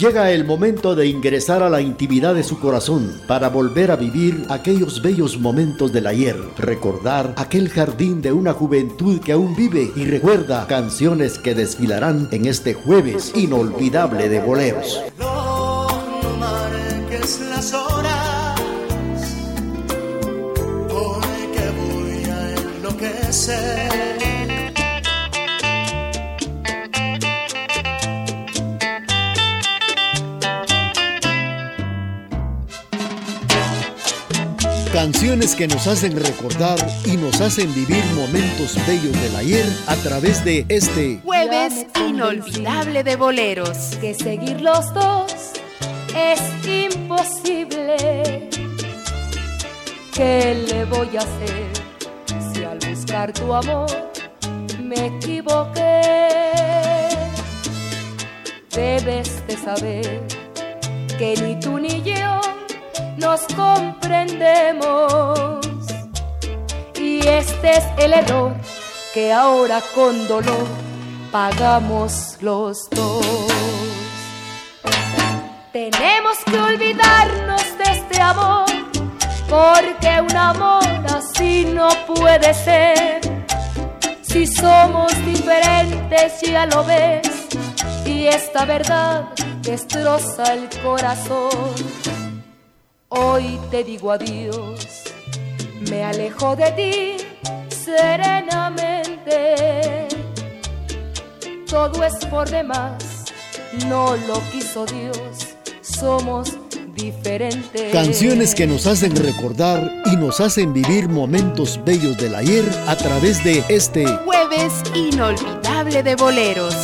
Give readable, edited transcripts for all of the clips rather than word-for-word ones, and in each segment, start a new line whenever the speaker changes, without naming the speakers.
Llega el momento de ingresar a la intimidad de su corazón para volver a vivir aquellos bellos momentos del ayer, recordar aquel jardín de una juventud que aún vive y recuerda canciones que desfilarán en este jueves inolvidable de boleros.
No marques las horas, porque voy a enloquecer.
Canciones que nos hacen recordar y nos hacen vivir momentos bellos del ayer a través de este
Jueves inolvidable de boleros.
Que seguir los dos es imposible. ¿Qué le voy a hacer si al buscar tu amor me equivoqué? Debes de saber que ni tú ni yo nos comprendemos, y este es el error que ahora con dolor pagamos los dos. Tenemos que olvidarnos de este amor, porque un amor así no puede ser. Si somos diferentes ya lo ves, y esta verdad destroza el corazón. Hoy te digo adiós, me alejo de ti serenamente. Todo es por demás, no lo quiso Dios, somos diferentes.
Canciones que nos hacen recordar y nos hacen vivir momentos bellos del ayer a través de este
Jueves inolvidable de boleros.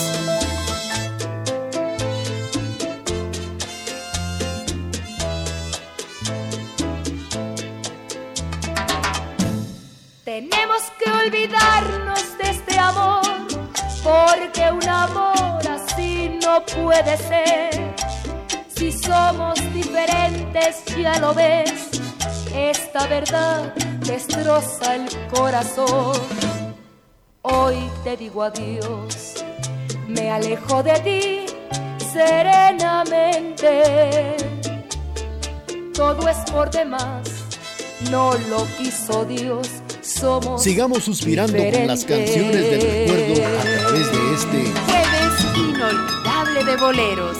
Tenemos que olvidarnos de este amor, porque un amor así no puede ser. Si somos diferentes ya lo ves, esta verdad destroza el corazón. Hoy te digo adiós, me alejo de ti serenamente. Todo es por demás, no lo quiso Dios.
Sigamos suspirando con las canciones del recuerdo a través de este
Jueves inolvidable de boleros.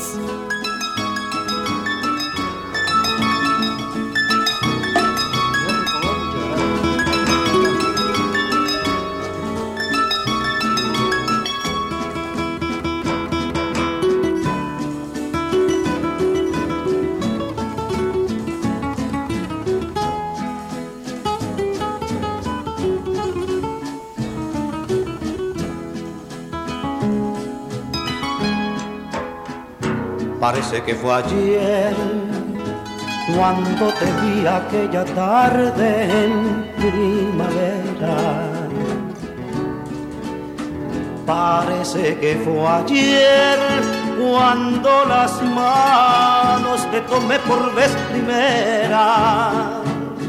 Parece que fue ayer cuando te vi aquella tarde en primavera. Parece que fue ayer cuando las manos te tomé por vez primera.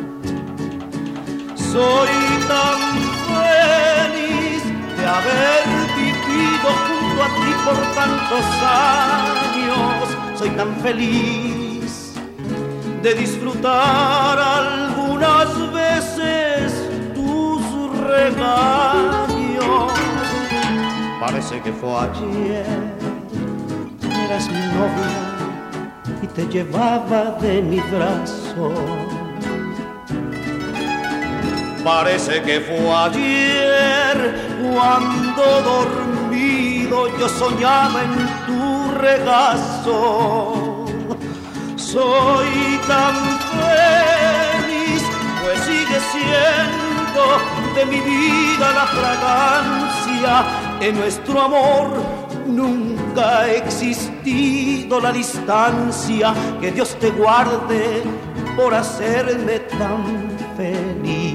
Soy tan feliz de haber vivido junto a ti por tantos años. Soy tan feliz de disfrutar algunas veces tus regaños. Parece que fue ayer, eras mi novia y te llevaba de mi brazo. Parece que fue ayer cuando dormido yo soñaba en tu regazo. Soy tan feliz, pues sigue siendo de mi vida la fragancia. En nuestro amor nunca ha existido la distancia. Que Dios te guarde por hacerme tan feliz.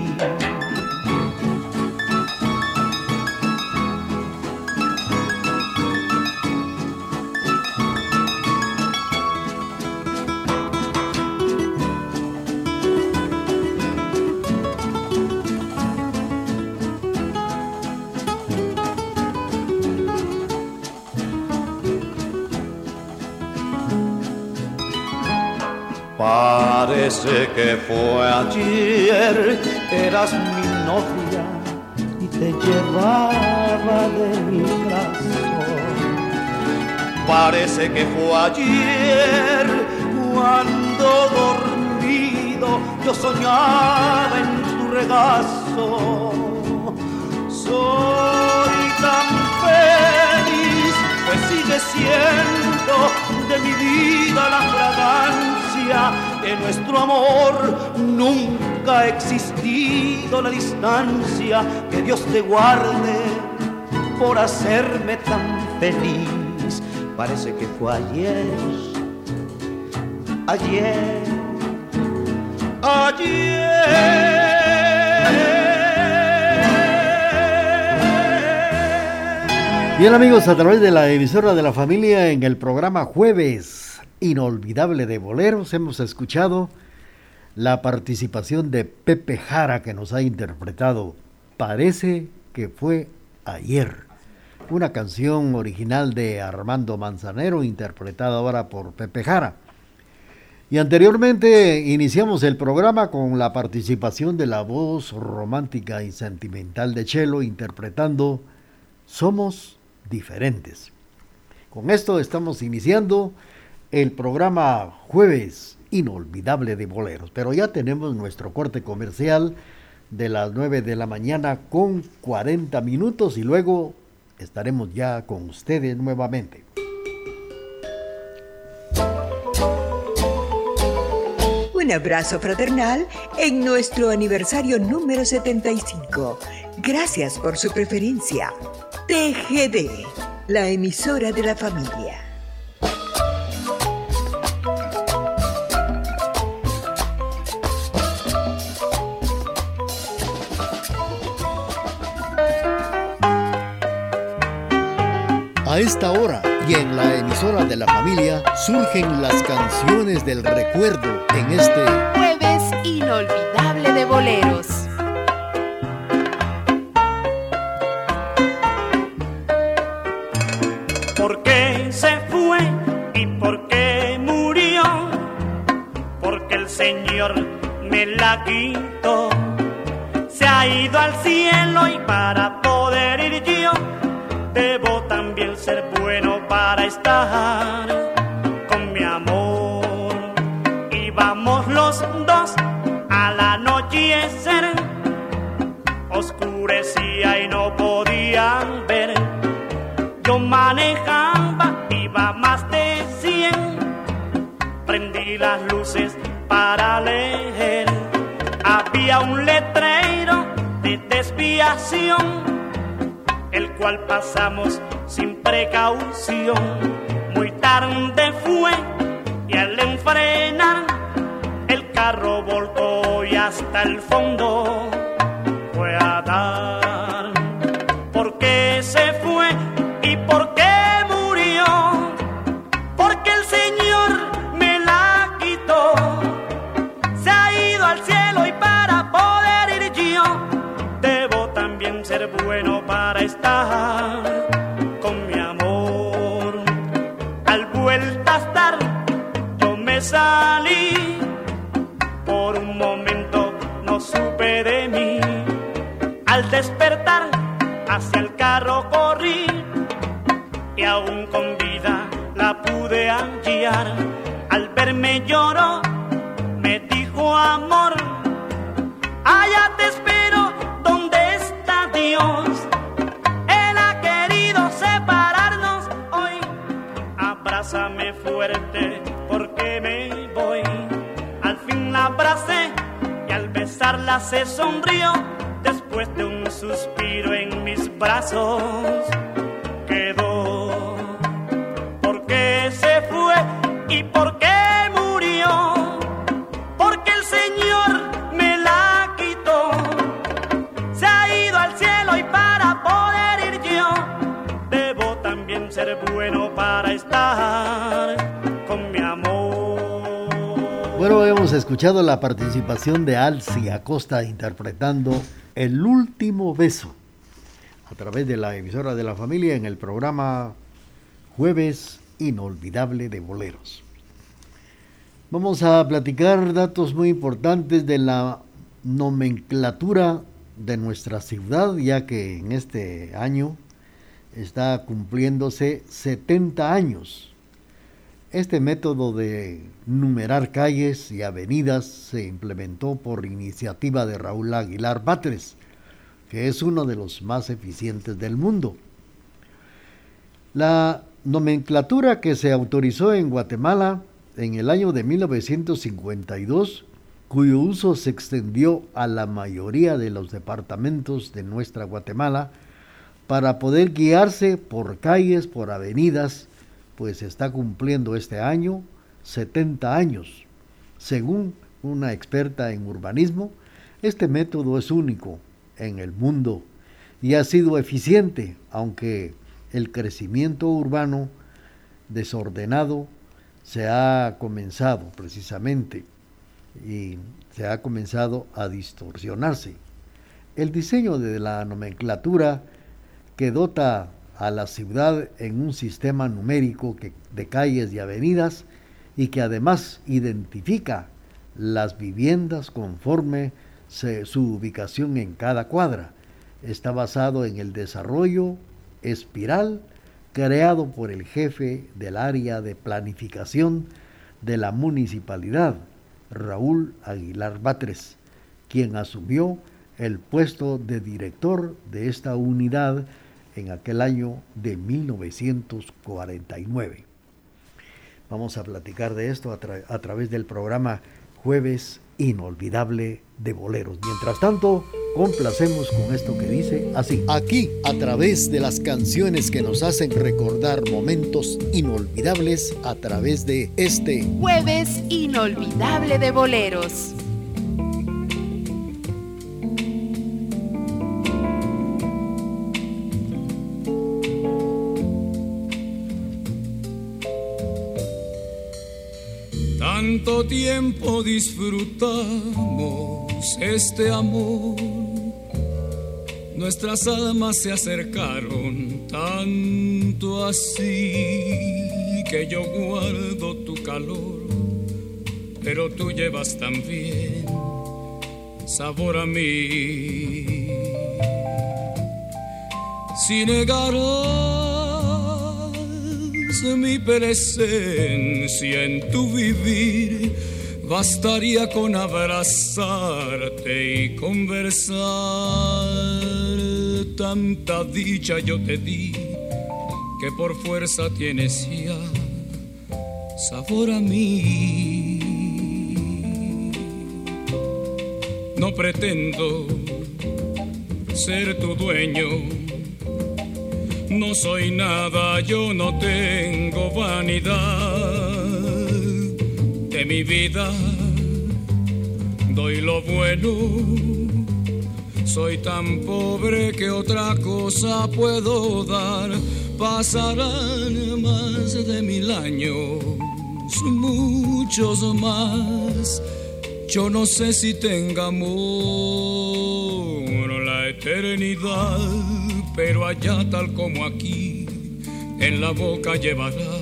Parece que fue ayer, eras mi novia y te llevaba de mi brazo. Parece que fue ayer cuando dormido yo soñaba en tu regazo. Soy tan feliz, pues sigue siendo de mi vida la fragancia de nuestro amor. Nunca ha existido la distancia. Que Dios te guarde por hacerme tan feliz. Parece que fue ayer, ayer, ayer.
Bien amigos, a través de la emisora de la familia en el programa Jueves Inolvidable de Boleros hemos escuchado la participación de Pepe Jara, que nos ha interpretado Parece que fue ayer, una canción original de Armando Manzanero interpretada ahora por Pepe Jara. Y anteriormente iniciamos el programa con la participación de la voz romántica y sentimental de Chelo interpretando Somos Diferentes. Con esto estamos iniciando el programa Jueves Inolvidable de Boleros, pero ya tenemos nuestro corte comercial de las 9 de la mañana con 40 minutos y luego estaremos ya con ustedes nuevamente.
Un abrazo fraternal en nuestro aniversario número 75. Gracias por su preferencia. TGD, la emisora de la familia.
A esta hora y en la emisora de la familia surgen las canciones del recuerdo en este
Jueves Inolvidable de Boleros.
¿Por qué se fue y por qué murió? Porque el Señor me la quitó. Se ha ido al cielo y para poder ir yo debo también ser bueno para estar con mi amor. Y vamos los dos al anochecer, oscurecía y no podían ver. Yo manejaba, iba más de 100, prendí las luces para leer. Había un letrero de desviación, el cual pasamos sin precaución. Muy tarde fue y al enfrenar el carro volcó y hasta el fondo fue a dar. ¿Por qué se fue y por qué murió? Porque el Señor me la quitó. Se ha ido al cielo y para poder ir yo debo también ser bueno para estar con mi amor. Al vueltas dar yo me salí, por un momento no supe de mí. Al despertar hacia el carro corrí y aún con vida la pude hallar. Al verme lloró, me dijo amor, allá te espero donde está Dios. Él ha querido separarnos hoy. Abrázame fuerte porque me voy. Al fin la abracé y al besarla se sonrió. Después de un suspiro en mis brazos quedó. ¿Por qué se fue y por qué murió? Porque el Señor me la quitó. Se ha ido al cielo y para poder ir yo debo también ser bueno para estar con mi amor.
Bueno, hemos escuchado la participación de Alci Acosta interpretando El Último Beso a través de la emisora de la familia en el programa Jueves Inolvidable de Boleros. Vamos a platicar datos muy importantes de la nomenclatura de nuestra ciudad, ya que en este año está cumpliéndose 70 años. Este método de numerar calles y avenidas se implementó por iniciativa de Raúl Aguilar Batres, que es uno de los más eficientes del mundo. La nomenclatura que se autorizó en Guatemala en el año de 1952, cuyo uso se extendió a la mayoría de los departamentos de nuestra Guatemala, para poder guiarse por calles, por avenidas, pues está cumpliendo este año 70 años. Según una experta en urbanismo, este método es único en el mundo y ha sido eficiente, aunque el crecimiento urbano desordenado se ha comenzado precisamente y se ha comenzado a distorsionarse. El diseño de la nomenclatura que dota a la ciudad en un sistema numérico de calles y avenidas y que además identifica las viviendas conforme su ubicación en cada cuadra. Está basado en el desarrollo espiral creado por el jefe del área de planificación de la municipalidad, Raúl Aguilar Batres, quien asumió el puesto de director de esta unidad en aquel año de 1949. Vamos a platicar de esto a través del programa Jueves Inolvidable de Boleros. Mientras tanto, complacemos con esto que dice así.
Aquí, a través de las canciones que nos hacen recordar momentos inolvidables, a través de este
Jueves Inolvidable de Boleros.
Tanto tiempo disfrutamos este amor, nuestras almas se acercaron tanto así que yo guardo tu calor, pero tú llevas también sabor a mí. Si negarás mi presencia en tu vivir, bastaría con abrazarte y conversar. Tanta dicha yo te di que por fuerza tienes ya sabor a mí. No pretendo ser tu dueño, no soy nada, yo no tengo vanidad. De mi vida doy lo bueno, soy tan pobre que otra cosa puedo dar. Pasarán más de 1000 años, muchos más. Yo no sé si tenga amor la eternidad, pero allá tal como aquí, en la boca llevarás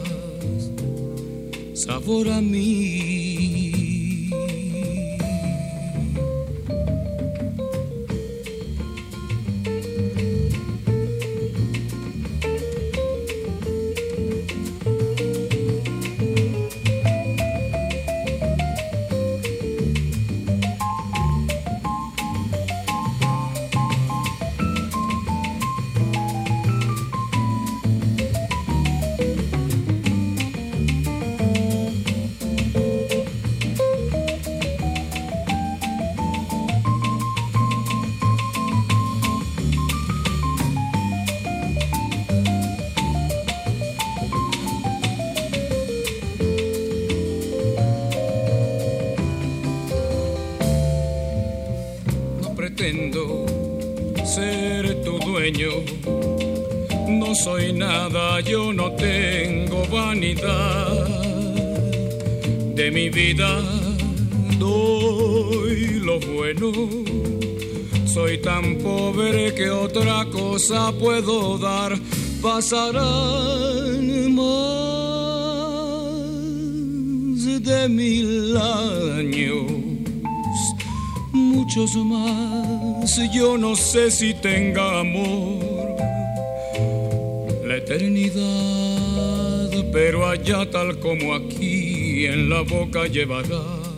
sabor a mí. Pretendo ser tu dueño, no soy nada, yo no tengo vanidad. De mi vida doy lo bueno, soy tan pobre que otra cosa puedo dar. Pasarán más de de 1000 años, muchos más. Yo no sé si tenga amor la eternidad, pero allá tal como aquí en la boca llevarás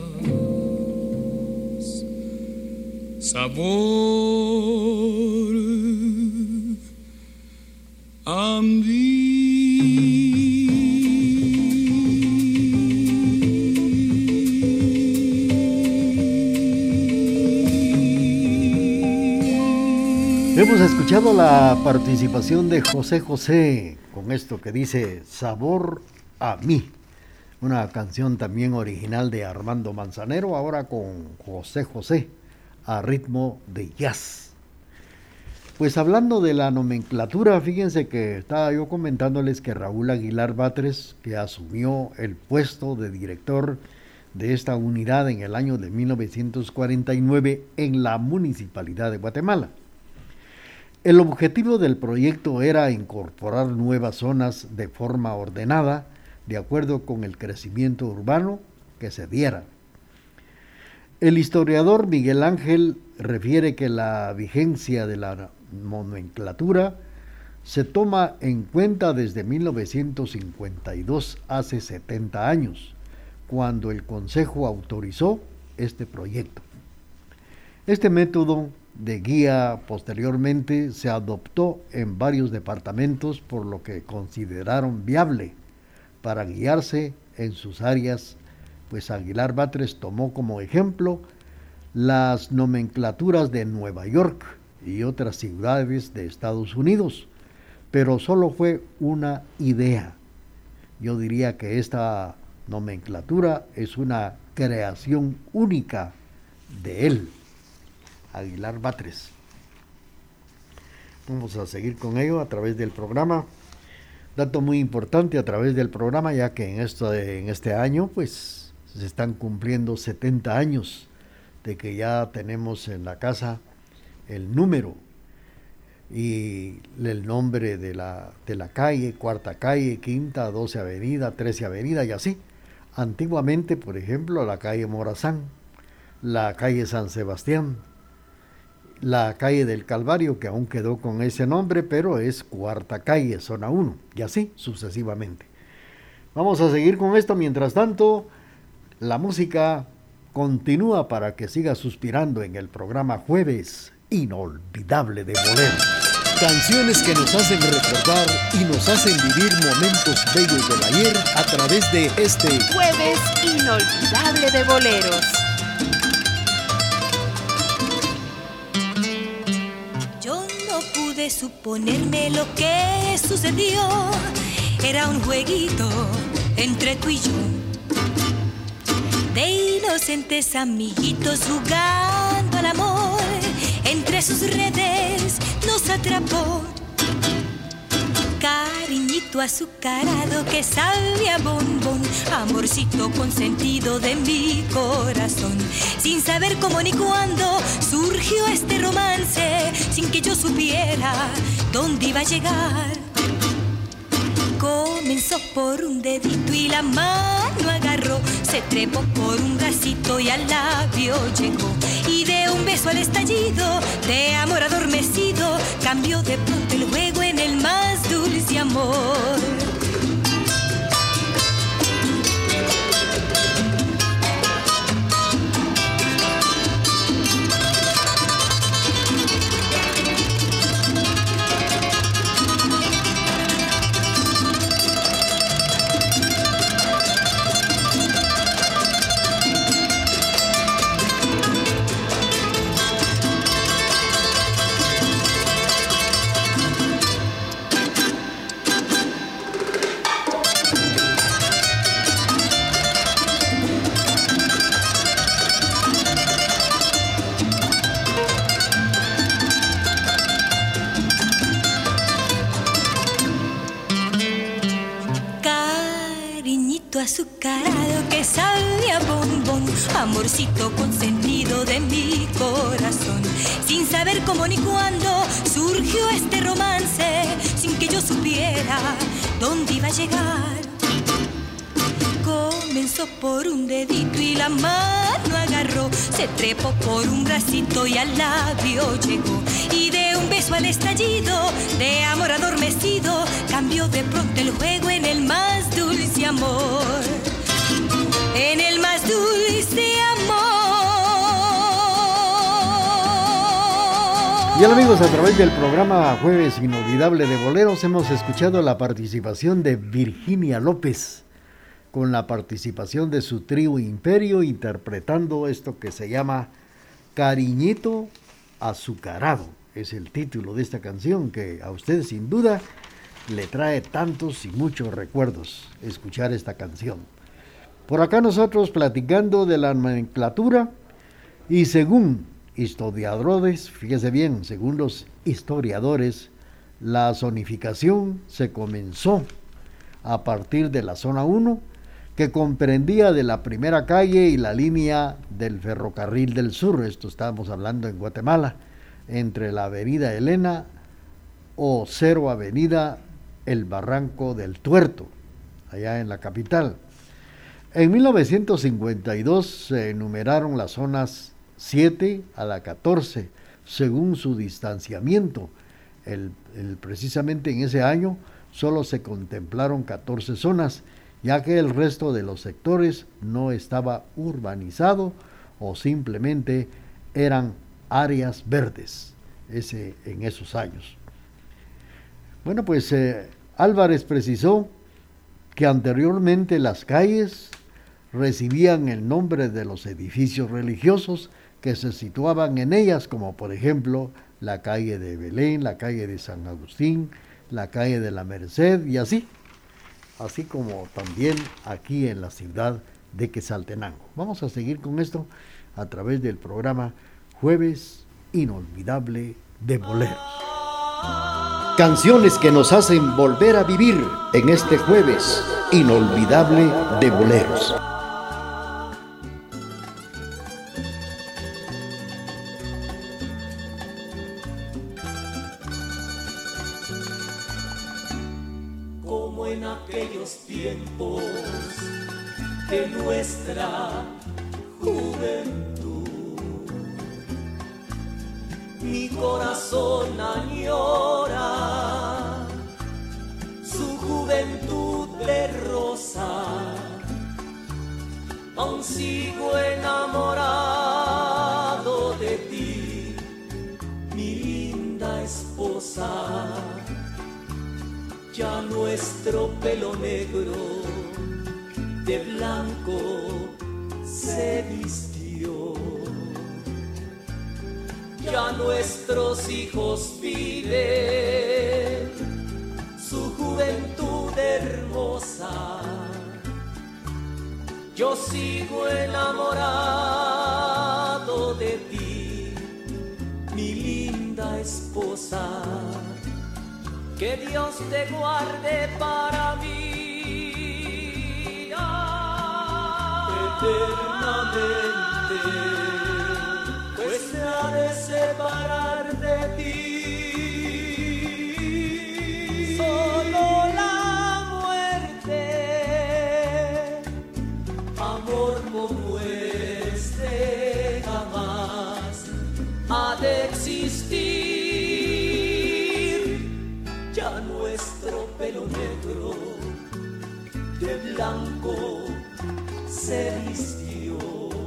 sabor a mí.
Hemos escuchado la participación de José José con esto que dice Sabor a mí, una canción también original de Armando Manzanero, ahora con José José a ritmo de jazz. Pues hablando de la nomenclatura, fíjense que estaba yo comentándoles que Raúl Aguilar Batres, que asumió el puesto de director de esta unidad en el año de 1949 en la Municipalidad de Guatemala. El objetivo del proyecto era incorporar nuevas zonas de forma ordenada, de acuerdo con el crecimiento urbano que se diera. El historiador Miguel Ángel refiere que la vigencia de la nomenclatura se toma en cuenta desde 1952, hace 70 años, cuando el Consejo autorizó este proyecto. Este método de guía posteriormente se adoptó en varios departamentos, por lo que consideraron viable para guiarse en sus áreas, pues Aguilar Batres tomó como ejemplo las nomenclaturas de Nueva York y otras ciudades de Estados Unidos, pero solo fue una idea. Yo diría que esta nomenclatura es una creación única de él, Aguilar Batres. Vamos a seguir con ello a través del programa. Dato muy importante a través del programa, ya que en este año pues se están cumpliendo 70 años de que ya tenemos en la casa el número y el nombre de la calle, Cuarta Calle, Quinta, 12 Avenida, 13 Avenida y así. Antiguamente, por ejemplo, la calle Morazán, la calle San Sebastián, la calle del Calvario, que aún quedó con ese nombre, pero es Cuarta Calle, zona 1, y así sucesivamente. Vamos a seguir con esto. Mientras tanto, la música continúa para que siga suspirando en el programa Jueves Inolvidable de Boleros. Canciones que nos hacen recordar y nos hacen vivir momentos bellos del ayer a través de este
Jueves Inolvidable de Boleros.
De suponerme lo que sucedió, era un jueguito entre tú y yo, de inocentes amiguitos jugando al amor. Entre sus redes nos atrapó, cariñito azucarado que sabe a bombón, amorcito consentido de mi corazón. Sin saber cómo ni cuándo surgió este romance, sin que yo supiera dónde iba a llegar. Comenzó por un dedito y la mano agarró, se trepó por un bracito y al labio llegó, y de un beso al estallido de amor adormecido, cambió de pronto el juego en el más dulce amor. Azucarado que sabe a bombón, amorcito consentido de mi corazón. Sin saber cómo ni cuándo surgió este romance, sin que yo supiera dónde iba a llegar. Comenzó besó por un dedito y la mano agarró, se trepó por un bracito y al labio llegó, y de un beso al estallido de amor adormecido cambió de pronto el juego en el más dulce amor, en el más dulce amor.
Bien amigos, a través del programa Jueves Inolvidable de Boleros hemos escuchado la participación de Virginia López, con la participación de su trío Imperio, interpretando esto que se llama Cariñito Azucarado. Es el título de esta canción que a usted sin duda le trae tantos y muchos recuerdos escuchar esta canción. Por acá nosotros platicando de la nomenclatura, y según historiadores, fíjese bien, según los historiadores, la zonificación se comenzó a partir de la zona 1, que comprendía de la primera calle y la línea del ferrocarril del sur. Esto estábamos hablando en Guatemala, entre la avenida Elena o 0 avenida El Barranco del Tuerto, allá en la capital. En 1952 se enumeraron las zonas 7 a la 14, según su distanciamiento. Precisamente en ese año solo se contemplaron 14 zonas, ya que el resto de los sectores no estaba urbanizado o simplemente eran áreas verdes en esos años. Bueno, pues Álvarez precisó que anteriormente las calles recibían el nombre de los edificios religiosos que se situaban en ellas, como por ejemplo la calle de Belén, la calle de San Agustín, la calle de la Merced y así como también aquí en la ciudad de Quetzaltenango. Vamos a seguir con esto a través del programa Jueves Inolvidable de Boleros.
Canciones que nos hacen volver a vivir en este Jueves Inolvidable de Boleros.
Como en aquellos tiempos de nuestra juventud, mi corazón añora su juventud de rosa. Aún sigo enamorado de ti, mi linda esposa. Ya nuestro pelo negro de blanco se vistió. Ya nuestros hijos viven su juventud hermosa. Yo sigo enamorado de ti, mi linda esposa. Que Dios te guarde para mí eternamente, pues me ha de separar de ti. Solo la muerte, amor como este jamás ha de existir. Ya nuestro pelo negro de blanco se vistió.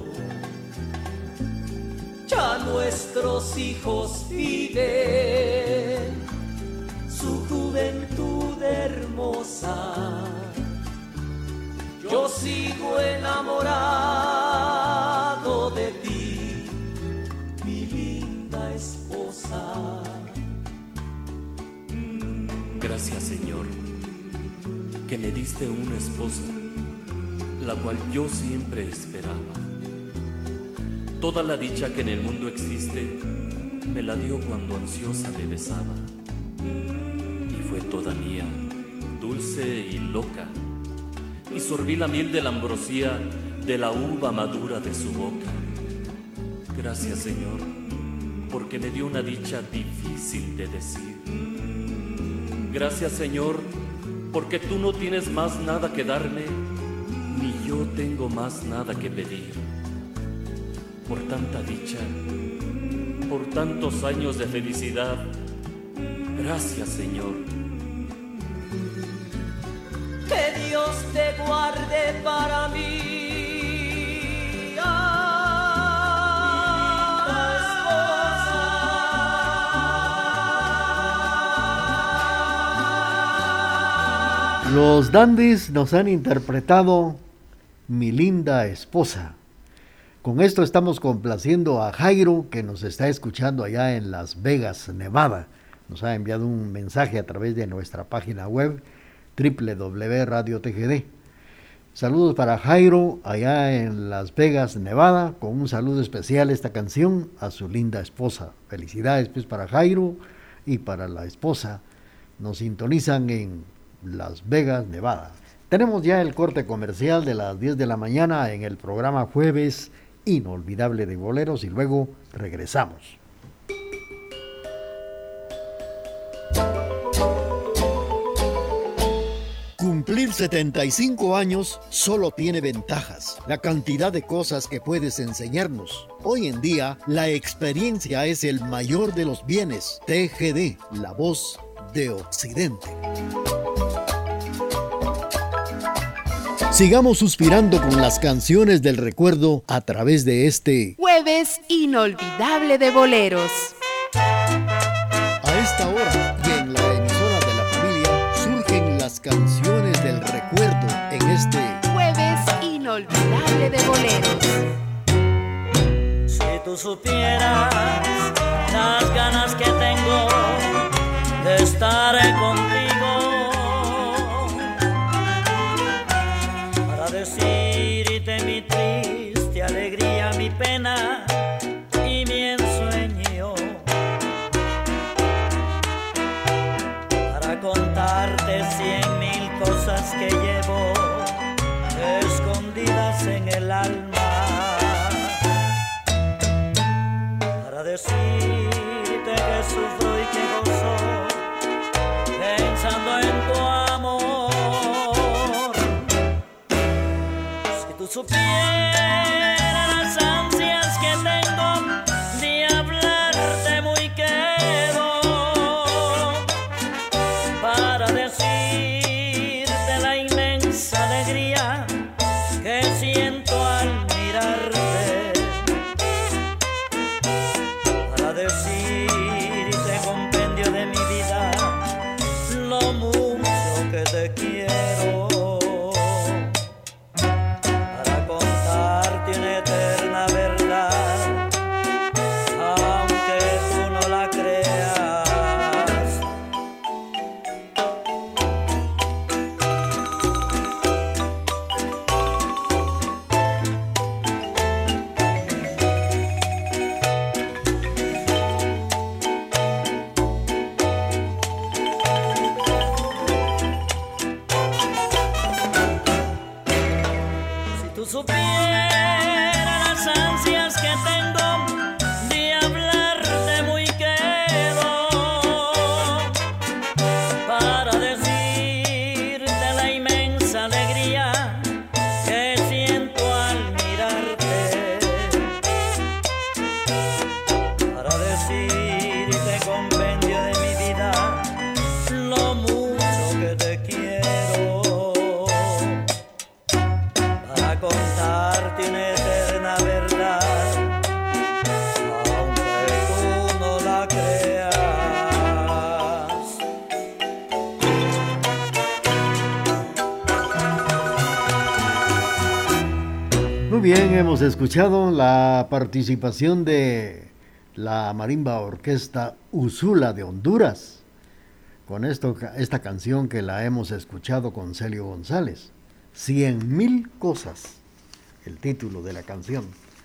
Ya nuestros hijos viven su juventud hermosa. Yo sigo enamorado de ti, mi linda esposa.
Gracias, Señor, que me diste una esposa, la cual yo siempre esperaba. Toda la dicha que en el mundo existe, me la dio cuando ansiosa me besaba. Y fue toda mía, dulce y loca, y sorbí la miel de la ambrosía de la uva madura de su boca. Gracias, Señor, porque me dio una dicha difícil de decir. Gracias, Señor, porque tú no tienes más nada que darme, ni yo tengo más nada que pedir. Por tanta dicha, por tantos años de felicidad, gracias, Señor.
Que Dios te guarde para mí.
Los Dandies nos han interpretado Mi linda esposa. Con esto estamos complaciendo a Jairo, que nos está escuchando allá en Las Vegas, Nevada. Nos ha enviado un mensaje a través de nuestra página web www.radiotgd. Saludos para Jairo allá en Las Vegas, Nevada, con un saludo especial esta canción a su linda esposa. Felicidades pues para Jairo y para la esposa. Nos sintonizan en Las Vegas, Nevada. Tenemos ya el corte comercial de las 10 de la mañana en el programa Jueves Inolvidable de Boleros y luego regresamos.
Cumplir 75 años solo tiene ventajas. La cantidad de cosas que puedes enseñarnos. Hoy en día, la experiencia es el mayor de los bienes. TGD, la voz de Occidente. Sigamos suspirando con las canciones del recuerdo a través de este
Jueves Inolvidable de Boleros.
A esta hora y en la emisora de la familia surgen las canciones del recuerdo en este
Jueves Inolvidable de Boleros.
Si tú supieras las ganas que tengo de estar contigo, decirte mi triste alegría, mi pena y mi ensueño, para contarte 100,000 cosas que llevo escondidas en el alma, para decirte que sufro y que gozo pensando en tu amor. Supieras las ansias que tengo de hablarte muy quedo, para decirte la inmensa alegría que siento al mirarte, para decirte compendio de mi vida lo mucho que te quiero.
Muy bien, hemos escuchado la participación de la Marimba Orquesta Usula de Honduras, con esta canción que la hemos escuchado con Celio González, 100,000 cosas, el título de la canción.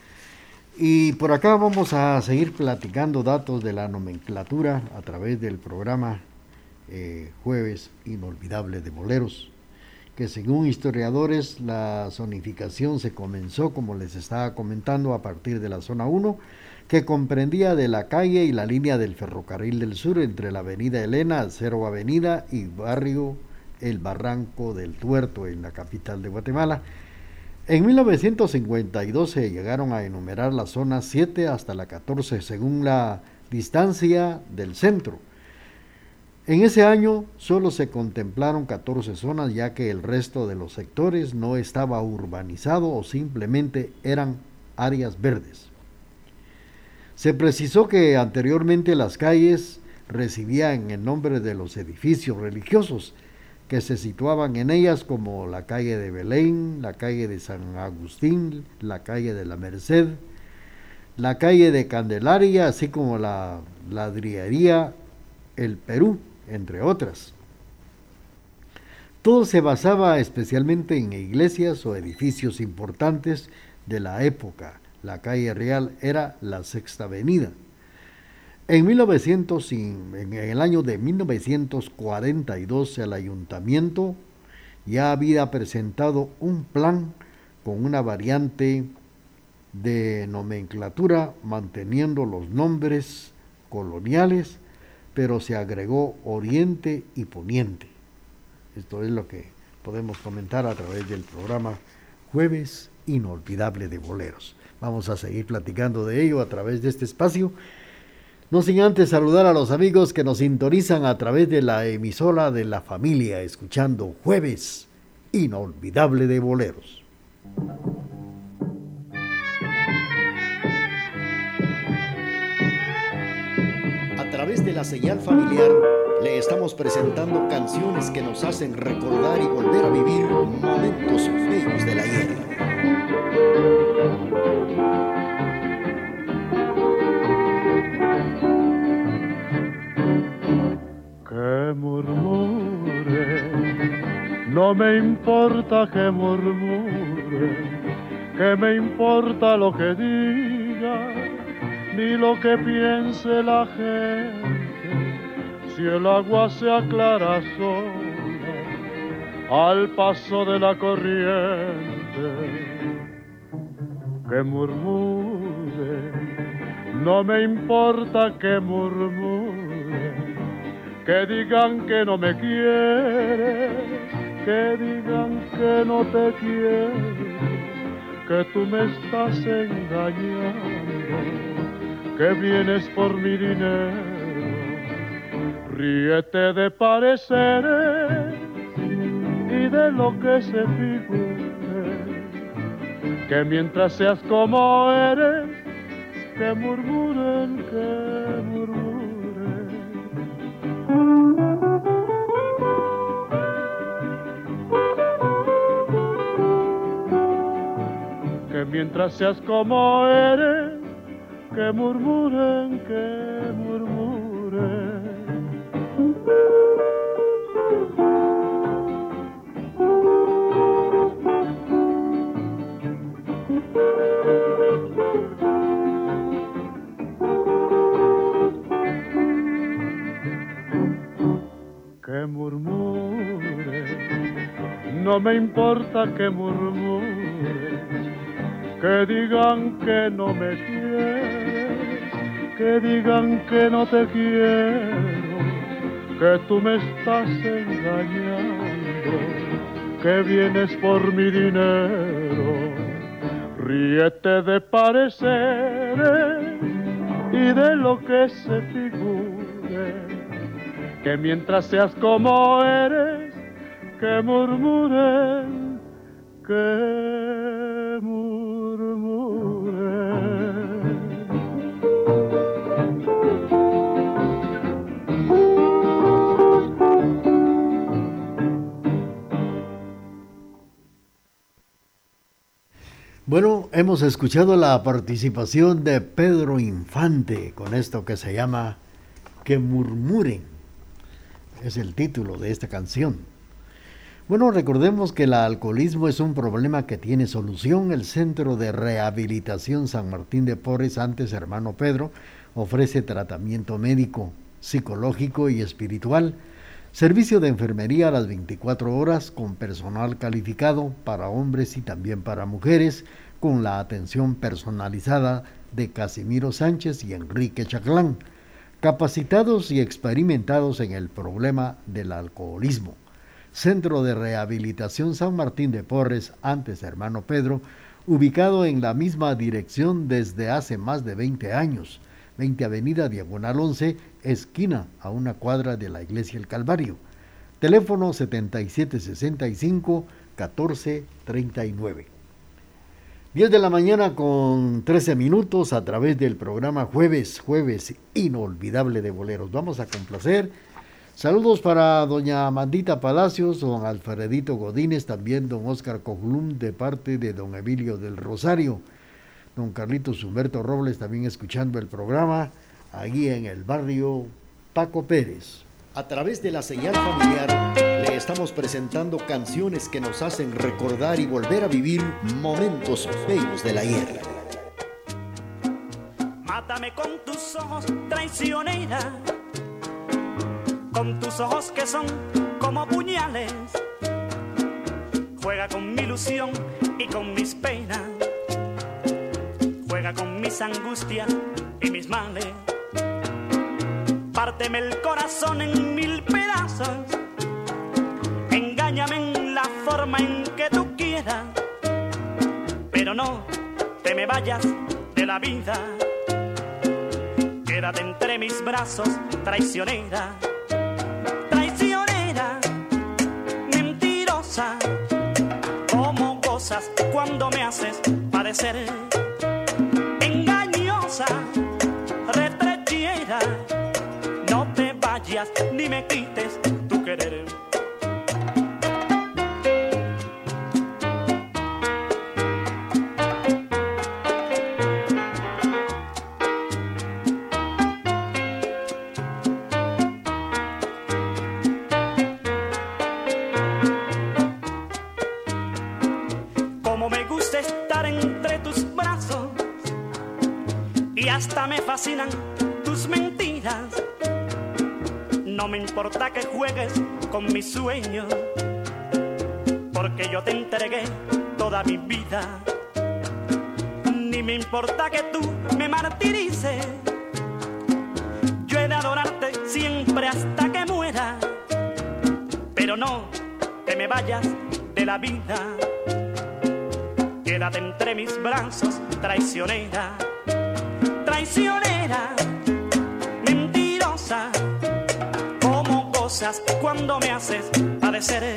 Y por acá vamos a seguir platicando datos de la nomenclatura a través del programa Jueves Inolvidable de Boleros, que según historiadores la zonificación se comenzó, como les estaba comentando, a partir de la zona 1, que comprendía de la calle y la línea del ferrocarril del sur entre la avenida Elena, Cero Avenida y barrio El Barranco del Tuerto en la capital de Guatemala, En 1952 se llegaron a enumerar las zonas 7 hasta la 14 según la distancia del centro. En ese año solo se contemplaron 14 zonas, ya que el resto de los sectores no estaba urbanizado o simplemente eran áreas verdes. Se precisó que anteriormente las calles recibían el nombre de los edificios religiosos que se situaban en ellas, como la calle de Belén, la calle de San Agustín, la calle de la Merced, la calle de Candelaria, así como la ladrillería El Perú, entre otras. Todo se basaba especialmente en iglesias o edificios importantes de la época. La calle real era la Sexta Avenida. En el año de 1942 el ayuntamiento ya había presentado un plan con una variante de nomenclatura manteniendo los nombres coloniales, pero se agregó Oriente y Poniente. Esto es lo que podemos comentar a través del programa Jueves Inolvidable de Boleros. Vamos a seguir platicando de ello a través de este espacio, no sin antes saludar a los amigos que nos sintonizan a través de la emisora de la familia, escuchando Jueves Inolvidable de Boleros.
A través de la señal familiar le estamos presentando canciones que nos hacen recordar y volver a vivir momentos bellos del ayer.
Que murmure, no me importa que murmure, que me importa lo que diga, ni lo que piense la gente, si el agua se aclara sola al paso de la corriente. Que murmure, no me importa que murmure, que digan que no me quieres, que digan que no te quiero, que tú me estás engañando, que vienes por mi dinero. Ríete de pareceres y de lo que se figure, que mientras seas como eres, que murmuren, que murmuren. Que mientras seas como eres, que murmuren, que murmuren. Que murmure, no me importa que murmure, que digan que no me quieres, que digan que no te quiero, que tú me estás engañando, que vienes por mi dinero. Ríete de pareceres y de lo que se figure, que mientras seas como eres, que murmuren, que murmuren.
Bueno, hemos escuchado la participación de Pedro Infante con esto que se llama Que murmuren. Es el título de esta canción. Bueno, recordemos que el alcoholismo es un problema que tiene solución. El Centro de Rehabilitación San Martín de Porres, antes Hermano Pedro, ofrece tratamiento médico, psicológico y espiritual, servicio de enfermería a las 24 horas con personal calificado para hombres y también para mujeres, con la atención personalizada de Casimiro Sánchez y Enrique Chaclán, capacitados y experimentados en el problema del alcoholismo. Centro de Rehabilitación San Martín de Porres, antes Hermano Pedro, ubicado en la misma dirección desde hace más de 20 años. 20 Avenida Diagonal 11, esquina a una cuadra de la Iglesia El Calvario. Teléfono 7765-1439. 10 de la mañana con 13 minutos a través del programa Jueves Inolvidable de Boleros. Vamos a complacer. Saludos para doña Amandita Palacios, don Alfredito Godínez, también don Oscar Cojulum de parte de don Emilio del Rosario. Don Carlitos Humberto Robles también escuchando el programa allí en el barrio Paco Pérez.
A través de la señal familiar le estamos presentando canciones que nos hacen recordar y volver a vivir momentos bellos del ayer.
Mátame con tus ojos, traicionera, con tus ojos que son como puñales. Juega con mi ilusión y con mis penas. Juega con mis angustias y mis males. Párteme el corazón en 1000 pedazos. Engáñame en la forma en que tú quieras. Pero no te me vayas de la vida. Quédate entre mis brazos, traicionera. Traicionera, mentirosa. ¿Cómo gozas cuando me haces padecer? Engañosa, retrechera. No te vayas ni me quites tu querer. Como me gusta estar entre tus brazos y hasta me fascinan tus mentiras. No me importa que juegues con mis sueños, porque yo te entregué toda mi vida. Ni me importa que tú me martirices. Yo he de adorarte siempre hasta que muera. Pero no te me vayas de la vida. Quédate entre mis brazos, traicionera. Traicionera, mentirosa. ¿Cómo gozas cuando me haces padecer?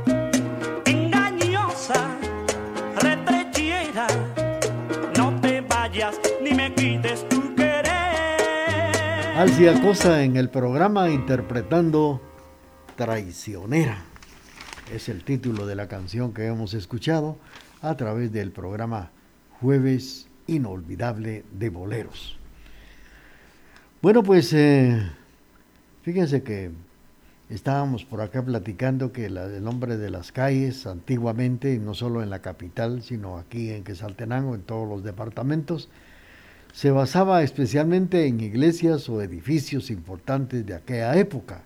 Engañosa, retrechera. No te vayas ni me quites tu querer.
Alci Acosta en el programa interpretando Traicionera. Es el título de la canción que hemos escuchado a través del programa Jueves Inolvidable de Boleros. Bueno, pues fíjense que estábamos por acá platicando que el nombre de las calles antiguamente, no solo en la capital, sino aquí en Quetzaltenango, en todos los departamentos, se basaba especialmente en iglesias o edificios importantes de aquella época.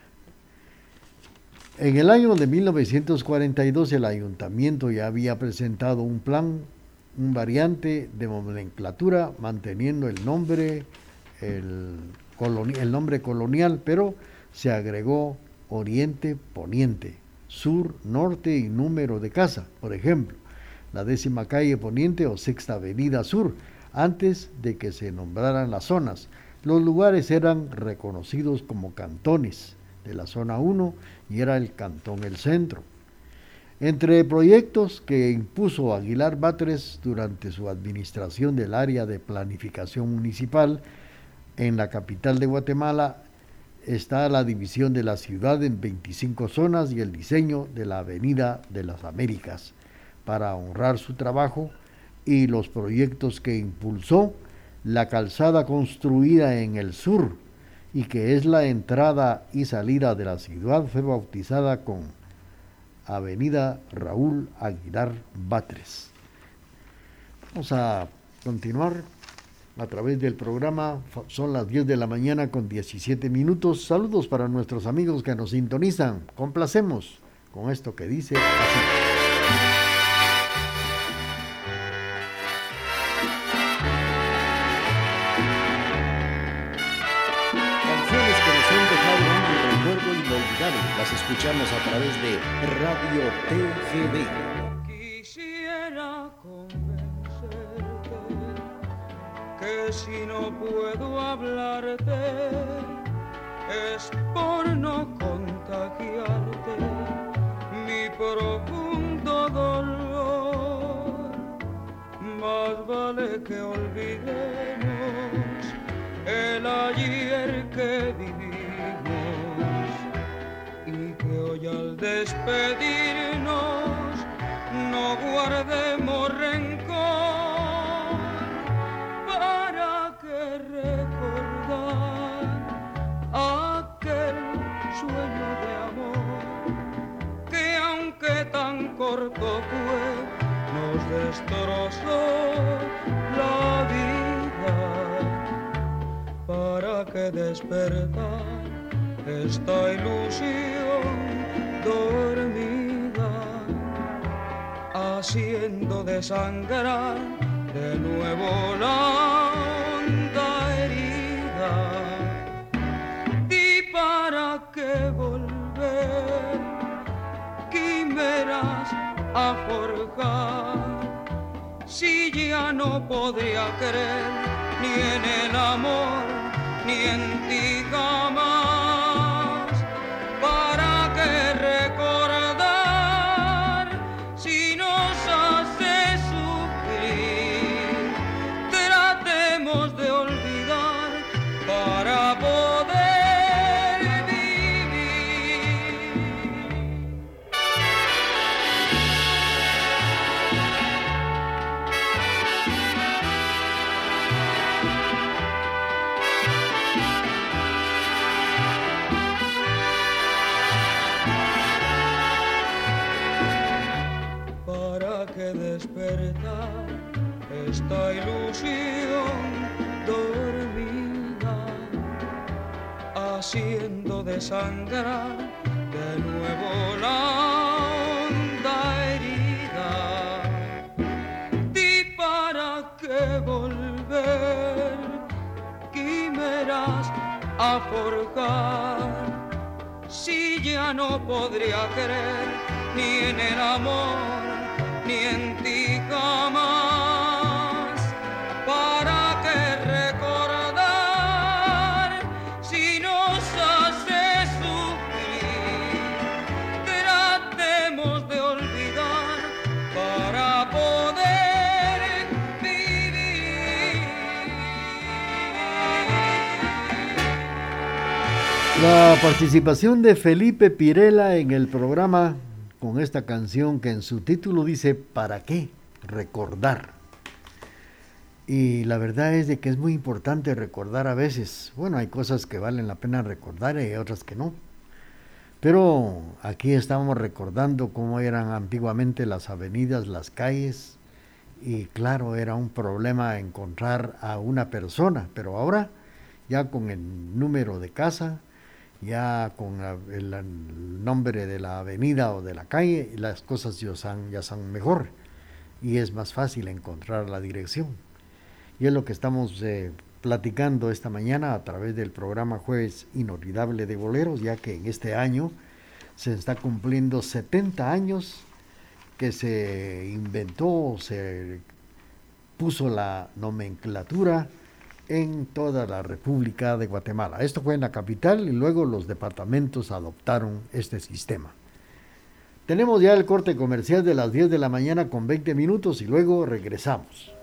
En el año de 1942 el ayuntamiento ya había presentado un plan, un variante de nomenclatura manteniendo el nombre colonial, pero se agregó oriente, poniente, sur, norte y número de casa. Por ejemplo, la 10ª calle poniente o 6ª avenida sur, antes de que se nombraran las zonas. Los lugares eran reconocidos como cantones de la zona 1 y era el cantón El Centro. Entre proyectos que impuso Aguilar Batres durante su administración del área de planificación municipal en la capital de Guatemala está la división de la ciudad en 25 zonas y el diseño de la Avenida de las Américas. Para honrar su trabajo y los proyectos que impulsó, la calzada construida en el sur y que es la entrada y salida de la ciudad fue bautizada con Avenida Raúl Aguilar Batres. Vamos a continuar a través del programa. Son las 10 de la mañana con 17 minutos. Saludos para nuestros amigos que nos sintonizan. Complacemos con esto que dice así.
Canciones que nos han dejado un recuerdo inolvidable. Las escuchamos a través de Radio TGD.
Quisiera convencerte que si no puedo hablarte es por no contagiarte mi profundo dolor. Más vale que olvidemos el ayer que vivimos y que hoy al despedirnos no guardemos rencor, para que recordar aquel sueño de amor que aunque tan corto fue nos destrozó la vida, para que despertar esta ilusión dormida, haciendo desangrar de nuevo la honda herida. Y para qué volver quimeras a forjar, si ya no podría creer ni en el amor ni en ti jamás. ¿Para qué recordar si nos hace sufrir? Tratemos de olvidar para poder vivir. Para que despertar esta ilusión dormida, haciendo desangrar de nuevo la honda herida. Y para qué volver quimeras a forjar, si ya no podría creer ni en el amor ni en ti jamás. ¿Para qué recordar si nos hace sufrir? Tratemos de olvidar para poder vivir.
La participación de Felipe Pirela en el programa con esta canción que en su título dice ¿para qué recordar? Y la verdad es de que es muy importante recordar a veces. Bueno, hay cosas que valen la pena recordar y hay otras que no. Pero aquí estamos recordando cómo eran antiguamente las avenidas, las calles. Y claro, era un problema encontrar a una persona. Pero ahora, ya con el número de casa, ya con el nombre de la avenida o de la calle, las cosas ya son mejor y es más fácil encontrar la dirección. Y es lo que estamos platicando esta mañana a través del programa Jueves Inolvidable de Boleros, ya que en este año se está cumpliendo 70 años que se inventó, se puso la nomenclatura en toda la República de Guatemala. Esto fue en la capital y luego los departamentos adoptaron este sistema. Tenemos ya el corte comercial de las 10 de la mañana con 20 minutos y luego regresamos.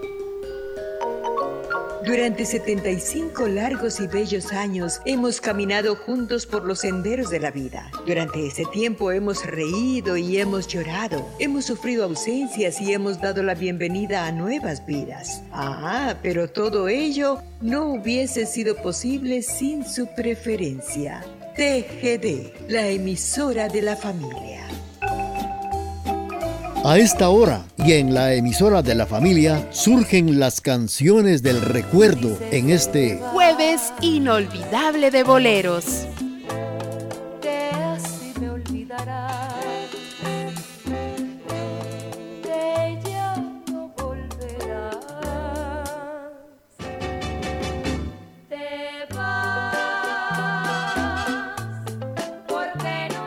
Durante 75 largos y bellos años hemos caminado juntos por los senderos de la vida. Durante ese tiempo hemos reído y hemos llorado, hemos sufrido ausencias y hemos dado la bienvenida a nuevas vidas. Pero todo ello no hubiese sido posible sin su preferencia. TGD, la emisora de la familia.
A esta hora y en la emisora de la familia surgen las canciones del recuerdo en este
Jueves Inolvidable de Boleros.
Que así me olvidarás, que ya no volverás. Te vas porque no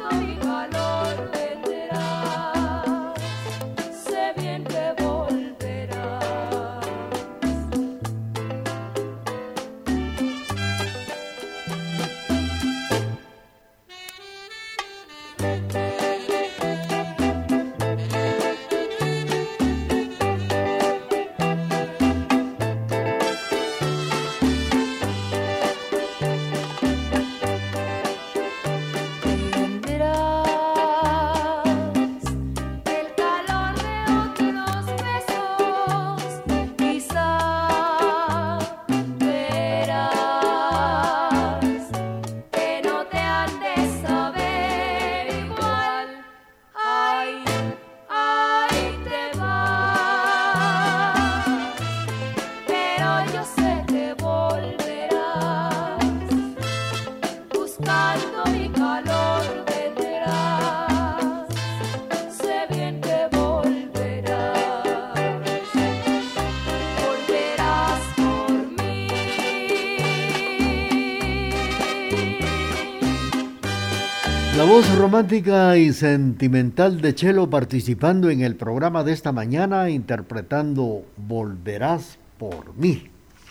La voz romántica y sentimental de Chelo participando en el programa de esta mañana, interpretando Volverás por mí.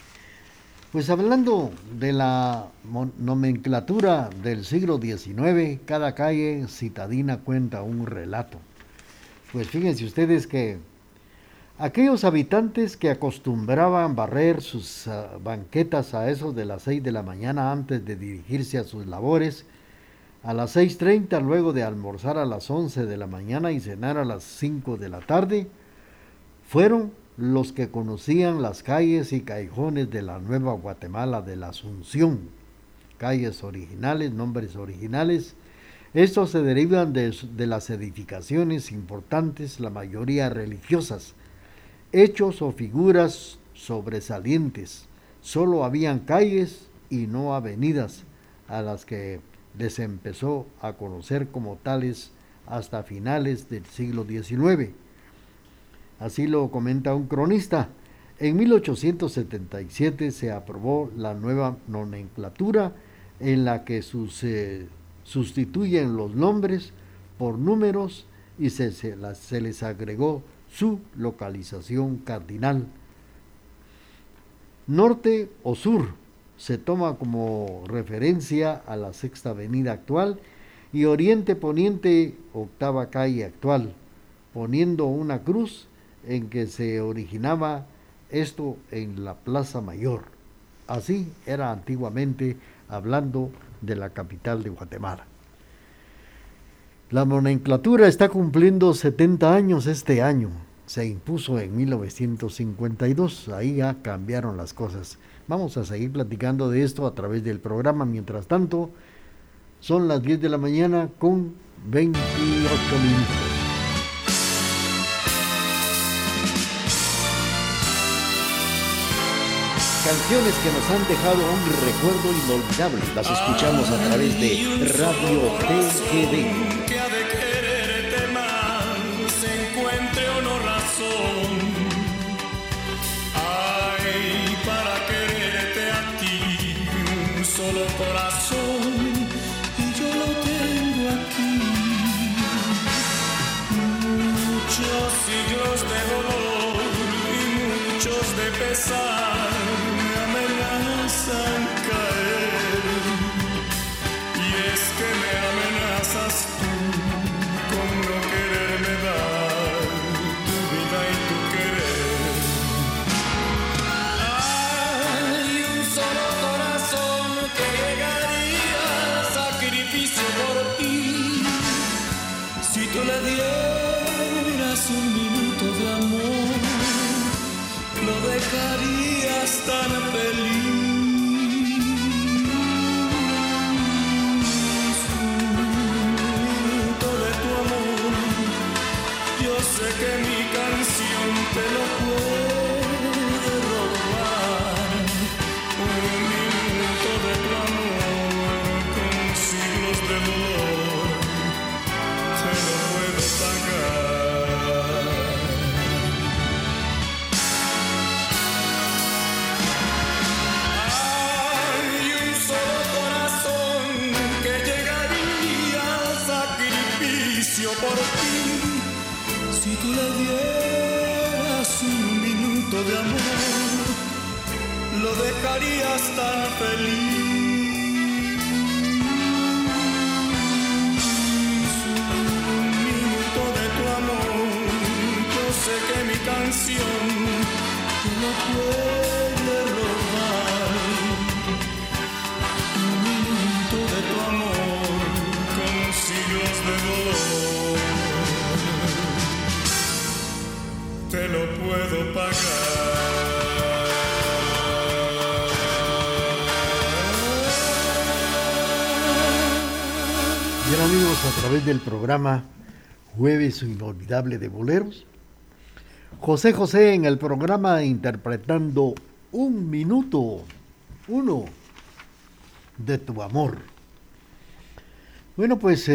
Pues hablando de la nomenclatura del siglo XIX, cada calle citadina cuenta un relato. Pues fíjense ustedes que aquellos habitantes que acostumbraban barrer sus banquetas a eso de las 6 de la mañana antes de dirigirse a sus labores, a las 6:30 luego de almorzar a las 11 de la mañana y cenar a las 5 de la tarde, fueron los que conocían las calles y callejones de la Nueva Guatemala de la Asunción. Calles originales, nombres originales. Estos se derivan de las edificaciones importantes, la mayoría religiosas, hechos o figuras sobresalientes. Solo habían calles y no avenidas, a las que les empezó a conocer como tales hasta finales del siglo XIX. Así lo comenta un cronista. En 1877 se aprobó la nueva nomenclatura en la que sustituyen los nombres por números y se les agregó su localización cardinal. Norte o sur se toma como referencia a la Sexta Avenida actual y oriente-poniente, octava calle actual, poniendo una cruz en que se originaba esto en la Plaza Mayor. Así era antiguamente, hablando de la capital de Guatemala. La nomenclatura está cumpliendo 70 años este año. Se impuso en 1952, ahí ya cambiaron las cosas. Vamos a seguir platicando de esto a través del programa. Mientras tanto, son las 10 de la mañana con 28 minutos.
Canciones que nos han dejado un recuerdo inolvidable. Las escuchamos a través de Radio TGD.
Que ha de quererte más, se encuentre o no razón. Ay, para quererte a ti, un solo corazón, y yo lo tengo aquí. Muchos siglos de dolor y muchos de pesar caer, y es que me amenazas tú con no quererme dar tu vida y tu querer. Hay un solo corazón que llegaría al sacrificio por ti. Si tú le dieras un minuto de amor, lo dejarías tan feliz. Que mi canción te lo puede robar, un minuto de tu amor con siglos de dolor, te lo puedo pagar. sacrificio por ti. Si tú le dieras un minuto de amor, lo dejarías tan feliz. Un minuto de tu amor, yo sé que mi canción te lo puede robar. Un minuto de tu amor con siglos de dolor, te lo puedo pagar.
Bien amigos, a través del programa Jueves Inolvidable de Boleros, José José en el programa interpretando Un Minuto, uno de tu amor. Bueno, pues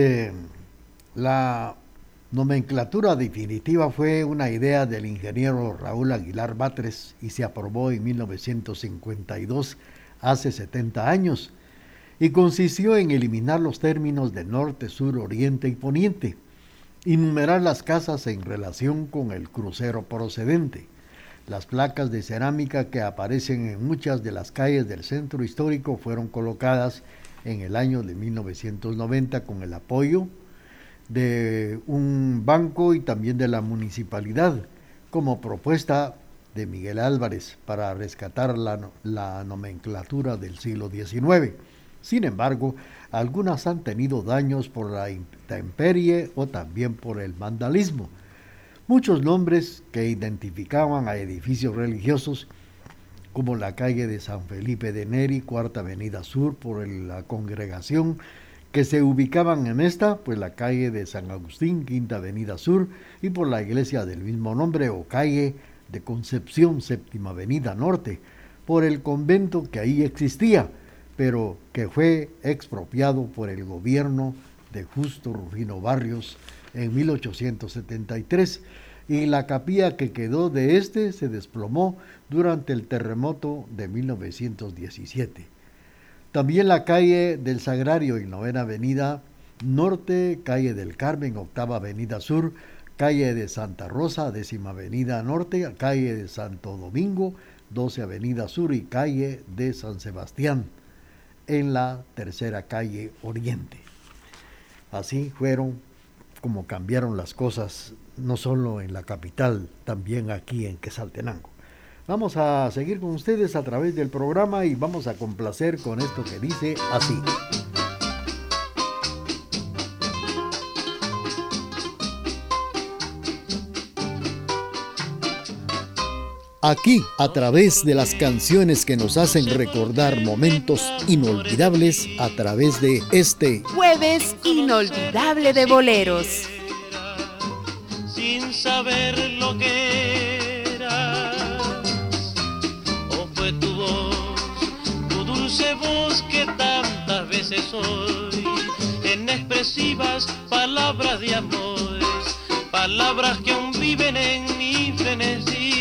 la nomenclatura definitiva fue una idea del ingeniero Raúl Aguilar Batres y se aprobó en 1952, hace 70 años. Y consistió en eliminar los términos de norte, sur, oriente y poniente, y numerar las casas en relación con el crucero procedente. Las placas de cerámica que aparecen en muchas de las calles del centro histórico fueron colocadas en el año de 1990 con el apoyo de un banco y también de la municipalidad, como propuesta de Miguel Álvarez para rescatar la nomenclatura del siglo XIX. Sin embargo, algunas han tenido daños por la intemperie o también por el vandalismo. Muchos nombres que identificaban a edificios religiosos, como la calle de San Felipe de Neri, Cuarta Avenida Sur, por la congregación que se ubicaban en esta, pues la calle de San Agustín, Quinta Avenida Sur, y por la iglesia del mismo nombre, o calle de Concepción, Séptima Avenida Norte, por el convento que ahí existía, pero que fue expropiado por el gobierno de Justo Rufino Barrios en 1873, y la capilla que quedó de este se desplomó durante el terremoto de 1917. También la calle del Sagrario en 9ª Avenida Norte, calle del Carmen, 8ª Avenida Sur, calle de Santa Rosa, 10ª Avenida Norte, calle de Santo Domingo, 12 Avenida Sur, y calle de San Sebastián en la 3ª calle Oriente. Así fueron como cambiaron las cosas, no solo en la capital, también aquí en Quetzaltenango. Vamos a seguir con ustedes a través del programa y vamos a complacer con esto que dice así.
Aquí, a través de las canciones que nos hacen recordar momentos inolvidables, a través de este
Jueves Inolvidable de Boleros.
Sin saber lo que eras, o fue tu voz, tu dulce voz que tantas veces hoy, en expresivas palabras de amores, palabras que aún viven en mi frenesí.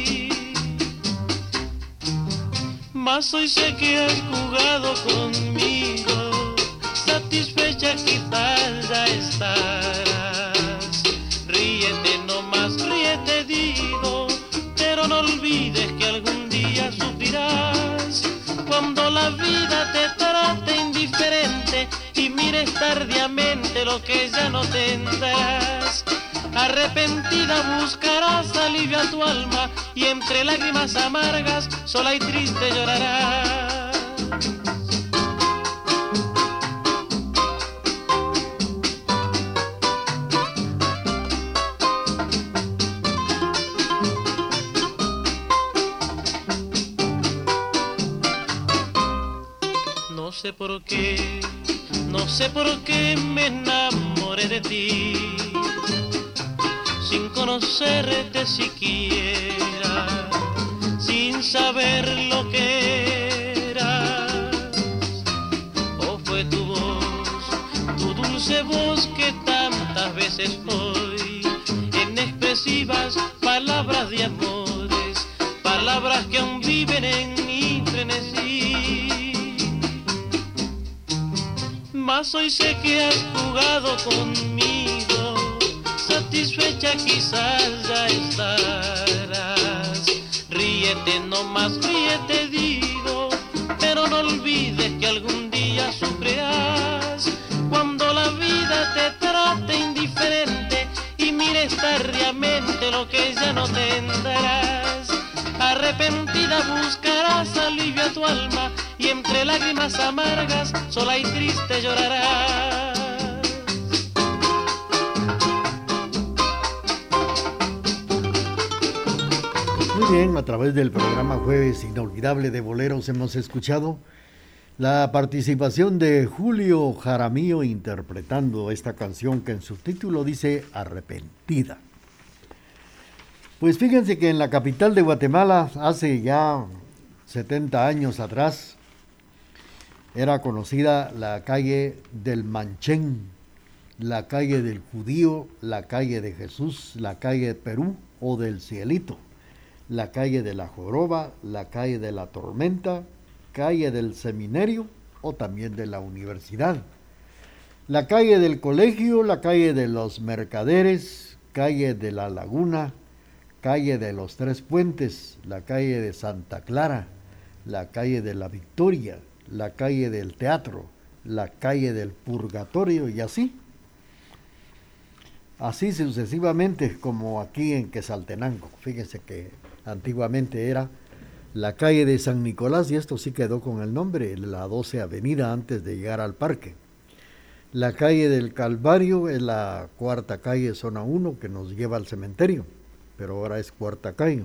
Mas hoy sé que has jugado conmigo, satisfecha que tal ya estarás. Ríete nomás, ríete digo, pero no olvides que algún día sufrirás. Cuando la vida te trate indiferente y mires tardíamente lo que ya no tendrás. Arrepentida buscarás alivio a tu alma y entre lágrimas amargas sola y triste llorarás. No sé por qué me enamoré de ti, sin conocerte siquiera, sin saber lo que eras. O fue tu voz, tu dulce voz que tantas veces hoy, en expresivas palabras de amores, palabras que aún viven en mi frenesí. Mas hoy sé que has jugado conmigo,
dicha quizás ya estarás. Ríete nomás, ríete digo, pero no olvides que algún día sufrirás. Cuando la vida te trate indiferente y mires tardíamente lo que ya no tendrás. Arrepentida buscarás alivio a tu alma y entre lágrimas amargas sola y triste llorarás.
Muy bien, a través del programa Jueves Inolvidable de Boleros hemos escuchado la participación de Julio Jaramillo interpretando esta canción que en su título dice Arrepentida. Pues fíjense que en la capital de Guatemala, hace ya 70 años atrás, era conocida la calle del Manchén, la calle del Judío, la calle de Jesús, la calle de Perú o del Cielito, la calle de la Joroba, la calle de la Tormenta, calle del Seminario o también de la Universidad, la calle del Colegio, la calle de los Mercaderes, calle de la Laguna, calle de los Tres Puentes, la calle de Santa Clara, la calle de la Victoria, la calle del Teatro, la calle del Purgatorio y así sucesivamente, como aquí en Quetzaltenango. Fíjense que antiguamente era la calle de San Nicolás y esto sí quedó con el nombre, la 12 Avenida antes de llegar al parque. La calle del Calvario es la cuarta calle, zona 1, que nos lleva al cementerio, pero ahora es cuarta calle.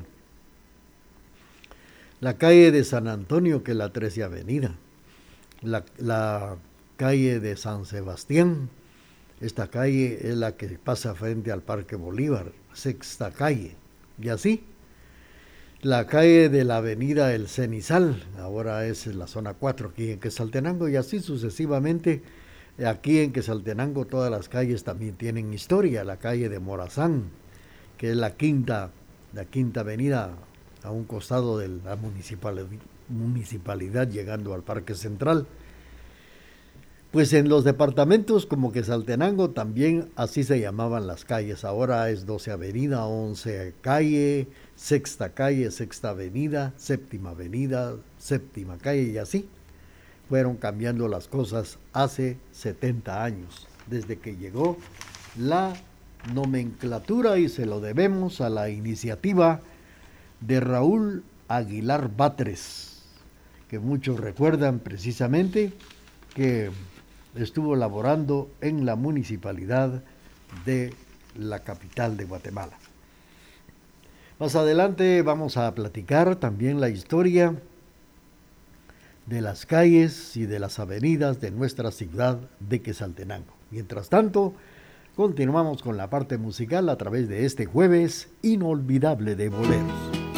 La calle de San Antonio, que es la 13 Avenida. La calle de San Sebastián, esta calle es la que pasa frente al Parque Bolívar, sexta calle, y así. La calle de la avenida El Cenizal, ahora es la zona 4 aquí en Quetzaltenango, y así sucesivamente. Aquí en Quetzaltenango todas las calles también tienen historia. La calle de Morazán, que es la quinta avenida a un costado de la municipalidad llegando al Parque Central. Pues en los departamentos como Quetzaltenango también así se llamaban las calles. Ahora es 12 Avenida, 11 Calle, Sexta Calle, Sexta Avenida, Séptima Avenida, Séptima Calle y así. Fueron cambiando las cosas hace 70 años, desde que llegó la nomenclatura, y se lo debemos a la iniciativa de Raúl Aguilar Batres, que muchos recuerdan precisamente que estuvo laborando en la municipalidad de la capital de Guatemala. Más adelante vamos a platicar también la historia de las calles y de las avenidas de nuestra ciudad de Quetzaltenango. Mientras tanto, continuamos con la parte musical a través de este Jueves Inolvidable de Boleros.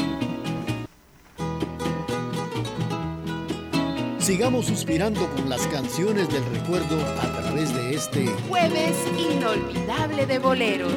Sigamos suspirando con las canciones del recuerdo a través de este
Jueves Inolvidable de Boleros.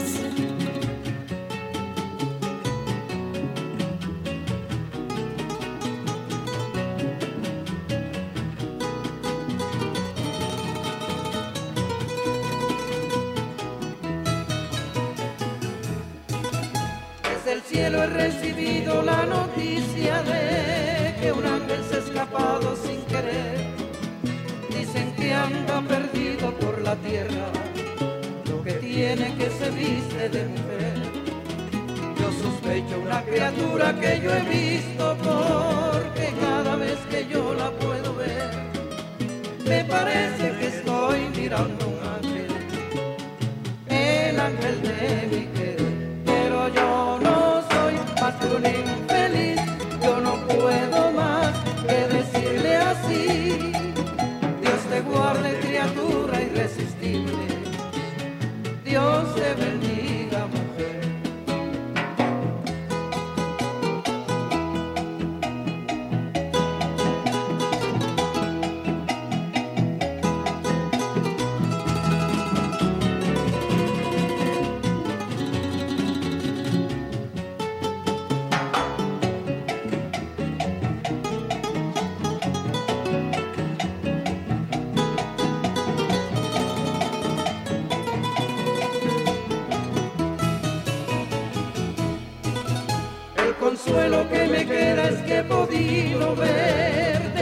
Desde el cielo he recibido la noticia de que un ángel se ha escapado sin querer. Dicen que anda perdido por la tierra, lo que tiene que se viste de mujer. Yo sospecho una criatura que yo he visto, porque cada vez que yo la puedo ver, me parece que estoy mirando un ángel, el ángel de mi querer. Pero yo no soy más que un infeliz, yo no puedo más que decirle así. Dios te guarde, criatura irresistible, Dios te bendiga, mujer.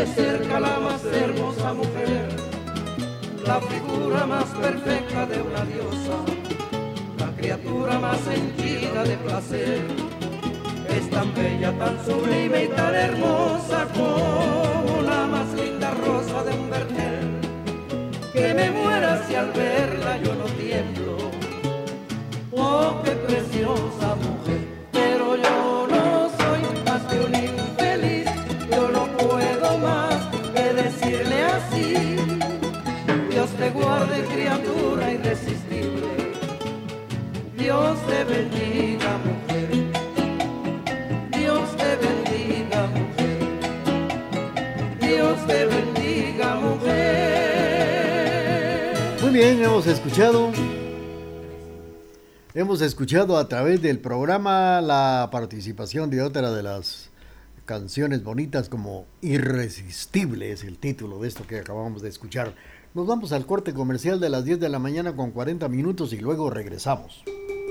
de cerca la más hermosa mujer, la figura más perfecta de una diosa, la criatura más henchida de placer. Es tan bella, tan sublime y tan hermosa como la más linda rosa de un vergel, que me muera si al verla yo no tiemblo. Oh, qué preciosa mujer, pero yo no soy más que un infeliz, yo no puedo más que decirle así. Dios te guarde, criatura irresistible, Dios te bendiga, mujer, Dios te bendiga, mujer, Dios te bendiga, mujer.
Muy bien, hemos escuchado a través del programa la participación de otra de las canciones bonitas, como Irresistible es el título de esto que acabamos de escuchar. Nos vamos al corte comercial de las 10 de la mañana con 40 minutos y luego regresamos.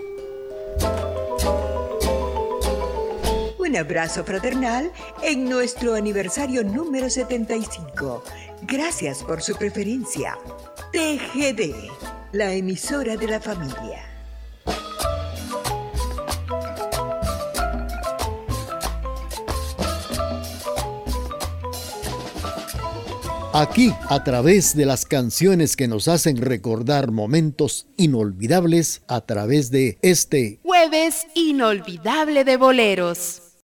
Un abrazo fraternal en nuestro aniversario número 75. Gracias por su preferencia. TGD, la emisora de la familia.
Aquí, a través de las canciones que nos hacen recordar momentos inolvidables, a través de este
Jueves inolvidable de boleros.